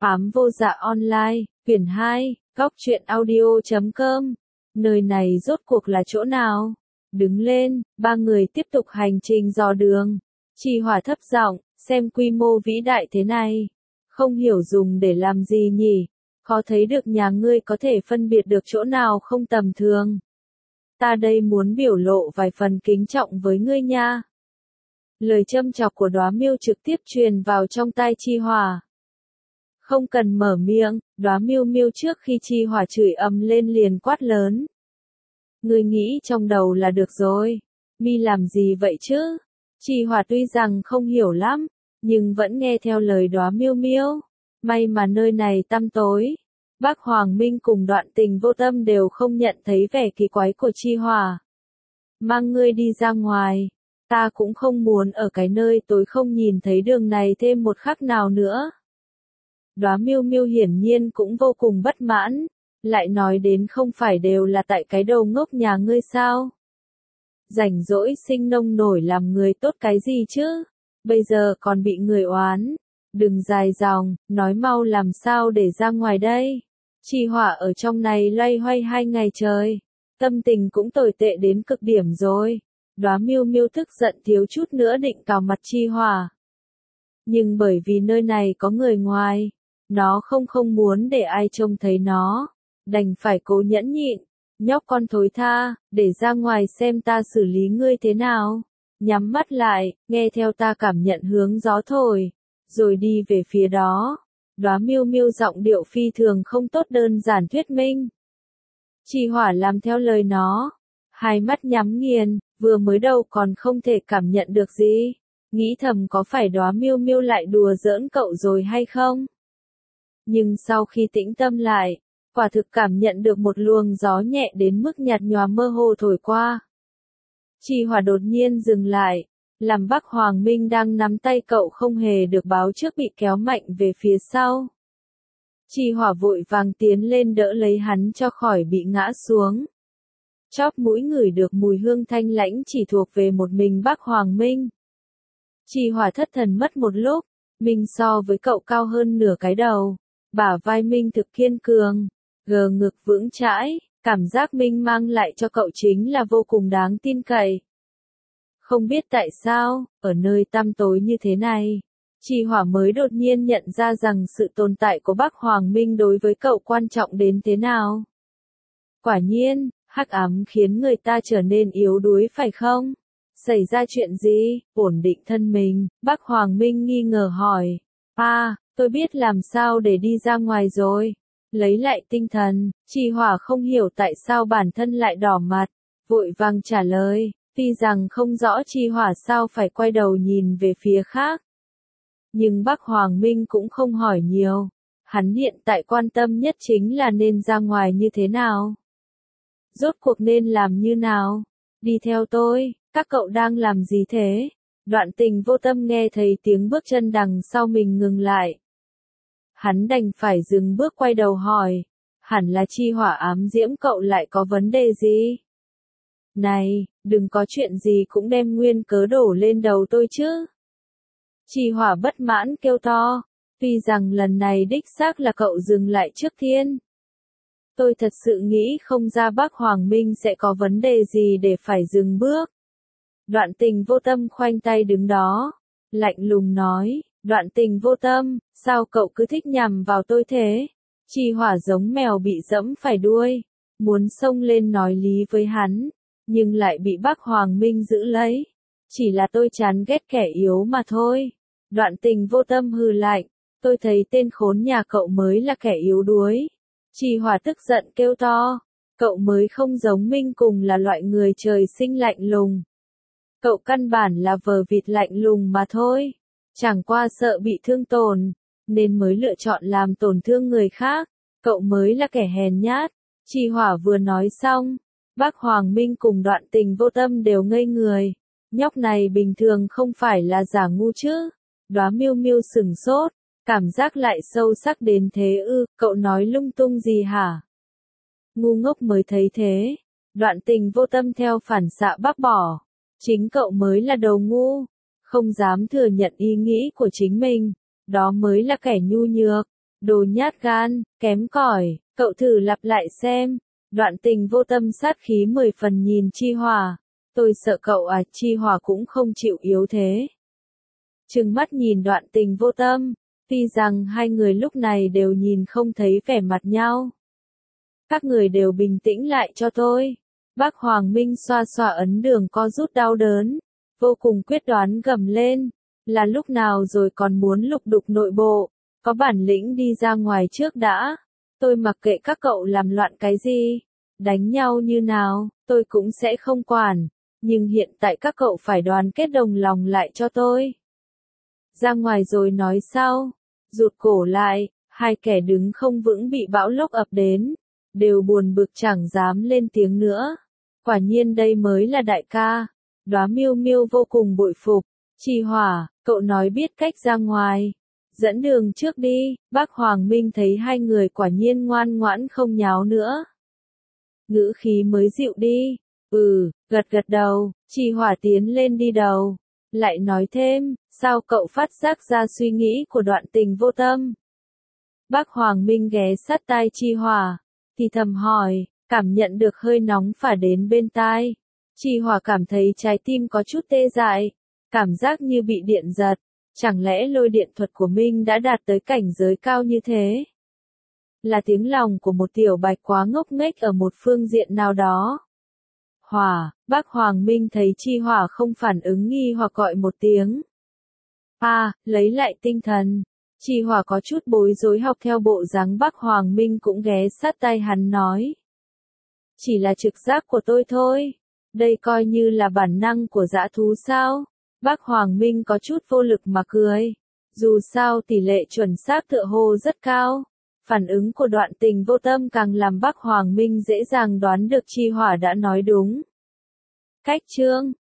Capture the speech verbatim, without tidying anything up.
Ám vô dạ online, quyển hai, góc truyện audio chấm com. Nơi này rốt cuộc là chỗ nào? Đứng lên, ba người tiếp tục hành trình dò đường. Chi Hỏa thấp giọng, xem quy mô vĩ đại thế này. Không hiểu dùng để làm gì nhỉ? Khó thấy được nhà ngươi có thể phân biệt được chỗ nào không tầm thường. Ta đây muốn biểu lộ vài phần kính trọng với ngươi nha. Lời châm chọc của Đóa Miêu trực tiếp truyền vào trong tai Chi Hỏa. Không cần mở miệng, Đóa Miêu Miêu trước khi Chi Hỏa chửi ầm lên liền quát lớn. Ngươi nghĩ trong đầu là được rồi. Mi làm gì vậy chứ? Chi Hỏa tuy rằng không hiểu lắm, nhưng vẫn nghe theo lời Đóa Miêu Miêu. May mà nơi này tăm tối. Bác Hoàng Minh cùng Đoạn Tình Vô Tâm đều không nhận thấy vẻ kỳ quái của Chi Hỏa. Mang ngươi đi ra ngoài. Ta cũng không muốn ở cái nơi tối không nhìn thấy đường này thêm một khắc nào nữa. Đóa Miêu Miêu hiển nhiên cũng vô cùng bất mãn, lại nói đến không phải đều là tại cái đầu ngốc nhà ngươi sao? Rảnh rỗi sinh nông nổi làm người tốt cái gì chứ? Bây giờ còn bị người oán. Đừng dài dòng, nói mau làm sao để ra ngoài đây. Chi Hỏa ở trong này loay hoay hai ngày trời, tâm tình cũng tồi tệ đến cực điểm rồi. Đóa Miêu Miêu tức giận thiếu chút nữa định cào mặt Chi Hỏa. Nhưng bởi vì nơi này có người ngoài, nó không không muốn để ai trông thấy nó, đành phải cố nhẫn nhịn. Nhóc con thối tha, để ra ngoài xem ta xử lý ngươi thế nào. Nhắm mắt lại, nghe theo ta cảm nhận hướng gió thổi, rồi đi về phía đó. Đóa Miêu Miêu giọng điệu phi thường không tốt đơn giản thuyết minh. Chi Hỏa làm theo lời nó, hai mắt nhắm nghiền, vừa mới đầu còn không thể cảm nhận được gì, nghĩ thầm có phải Đóa Miêu Miêu lại đùa giỡn cậu rồi hay không? Nhưng sau khi tĩnh tâm lại, quả thực cảm nhận được một luồng gió nhẹ đến mức nhạt nhòa mơ hồ thổi qua. Chi Hỏa đột nhiên dừng lại, làm Bác Hoàng Minh đang nắm tay cậu không hề được báo trước bị kéo mạnh về phía sau. Chi Hỏa vội vàng tiến lên đỡ lấy hắn cho khỏi bị ngã xuống. Chóp mũi ngửi được mùi hương thanh lãnh chỉ thuộc về một mình Bác Hoàng Minh. Chi Hỏa thất thần mất một lúc, Minh so với cậu cao hơn nửa cái đầu, bả vai Minh thực kiên cường, gờ ngực vững chãi, cảm giác Minh mang lại cho cậu chính là vô cùng đáng tin cậy. Không biết tại sao, ở nơi tăm tối như thế này, Chi Hỏa mới đột nhiên nhận ra rằng sự tồn tại của Bác Hoàng Minh đối với cậu quan trọng đến thế nào. Quả nhiên, hắc ám khiến người ta trở nên yếu đuối phải không? Xảy ra chuyện gì? Ổn định thân mình, Bác Hoàng Minh nghi ngờ hỏi. À, tôi biết làm sao để đi ra ngoài rồi. Lấy lại tinh thần, Chi Hỏa không hiểu tại sao bản thân lại đỏ mặt, vội vàng trả lời, tuy rằng không rõ Chi Hỏa sao phải quay đầu nhìn về phía khác. Nhưng Bác Hoàng Minh cũng không hỏi nhiều, hắn hiện tại quan tâm nhất chính là nên ra ngoài như thế nào. Rốt cuộc nên làm như nào? Đi theo tôi, các cậu đang làm gì thế? Đoạn Tình Vô Tâm nghe thấy tiếng bước chân đằng sau mình ngừng lại. Hắn đành phải dừng bước quay đầu hỏi, hẳn là Chi Hỏa ám diễm cậu lại có vấn đề gì? Này, đừng có chuyện gì cũng đem nguyên cớ đổ lên đầu tôi chứ. Chi Hỏa bất mãn kêu to, tuy rằng lần này đích xác là cậu dừng lại trước tiên. Tôi thật sự nghĩ không ra Bác Hoàng Minh sẽ có vấn đề gì để phải dừng bước. Đoạn Tình Vô Tâm khoanh tay đứng đó, lạnh lùng nói, Đoạn Tình Vô Tâm, sao cậu cứ thích nhằm vào tôi thế? Chi Hỏa giống mèo bị dẫm phải đuôi, muốn xông lên nói lý với hắn, nhưng lại bị Bác Hoàng Minh giữ lấy. Chỉ là tôi chán ghét kẻ yếu mà thôi. Đoạn Tình Vô Tâm hừ lạnh, tôi thấy tên khốn nhà cậu mới là kẻ yếu đuối. Chi Hỏa tức giận kêu to, cậu mới không giống Minh cùng là loại người trời sinh lạnh lùng. Cậu căn bản là vờ vịt lạnh lùng mà thôi, chẳng qua sợ bị thương tổn, nên mới lựa chọn làm tổn thương người khác, cậu mới là kẻ hèn nhát. Chi Hỏa vừa nói xong, Bác Hoàng Minh cùng Đoạn Tình Vô Tâm đều ngây người, nhóc này bình thường không phải là giả ngu chứ. Đóa Miêu Miêu sửng sốt, cảm giác lại sâu sắc đến thế ư, cậu nói lung tung gì hả? Ngu ngốc mới thấy thế. Đoạn Tình Vô Tâm theo phản xạ bác bỏ, chính cậu mới là đầu ngu, không dám thừa nhận ý nghĩ của chính mình, đó mới là kẻ nhu nhược. Đồ nhát gan, kém cỏi, cậu thử lặp lại xem. Đoạn Tình vô tâm sát khí mười phần nhìn Chi Hòa. Tôi sợ cậu à, Chi Hòa cũng không chịu yếu thế. Trừng mắt nhìn Đoạn Tình vô tâm, tuy rằng hai người lúc này đều nhìn không thấy vẻ mặt nhau. Các người đều bình tĩnh lại cho tôi. Bác Hoàng Minh xoa xoa ấn đường co rút đau đớn, vô cùng quyết đoán gầm lên, là lúc nào rồi còn muốn lục đục nội bộ, có bản lĩnh đi ra ngoài trước đã. Tôi mặc kệ các cậu làm loạn cái gì, đánh nhau như nào, tôi cũng sẽ không quản, nhưng hiện tại các cậu phải đoàn kết đồng lòng lại cho tôi. Ra ngoài rồi nói sau. Rụt cổ lại, hai kẻ đứng không vững bị bão lốc ập đến, đều buồn bực chẳng dám lên tiếng nữa. Quả nhiên đây mới là đại ca. Đóa Miêu Miêu vô cùng bội phục. Chi Hòa, cậu nói biết cách ra ngoài. Dẫn đường trước đi. Bác Hoàng Minh thấy hai người quả nhiên ngoan ngoãn không nháo nữa. Ngữ khí mới dịu đi. Ừ, gật gật đầu. Chi Hòa tiến lên đi đầu. Lại nói thêm, sao cậu phát giác ra suy nghĩ của Đoạn Tình vô tâm? Bác Hoàng Minh ghé sát tai Chi Hòa, thì thầm hỏi, cảm nhận được hơi nóng phả đến bên tai. Chi Hòa cảm thấy trái tim có chút tê dại, cảm giác như bị điện giật. Chẳng lẽ lôi điện thuật của Minh đã đạt tới cảnh giới cao như thế? Là tiếng lòng của một tiểu bạch quá ngốc nghếch ở một phương diện nào đó. Hòa, bác Hoàng Minh thấy Chi Hòa không phản ứng nghi hoặc gọi một tiếng. À, lấy lại tinh thần. Chi Hòa có chút bối rối học theo bộ dáng bác Hoàng Minh cũng ghé sát tai hắn nói. Chỉ là trực giác của tôi thôi. Đây coi như là bản năng của dã thú sao? Bác Hoàng Minh có chút vô lực mà cười. Dù sao tỷ lệ chuẩn xác tựa hồ rất cao. Phản ứng của Đoạn Tình vô tâm càng làm bác Hoàng Minh dễ dàng đoán được Chi Hòa đã nói đúng. Cách chương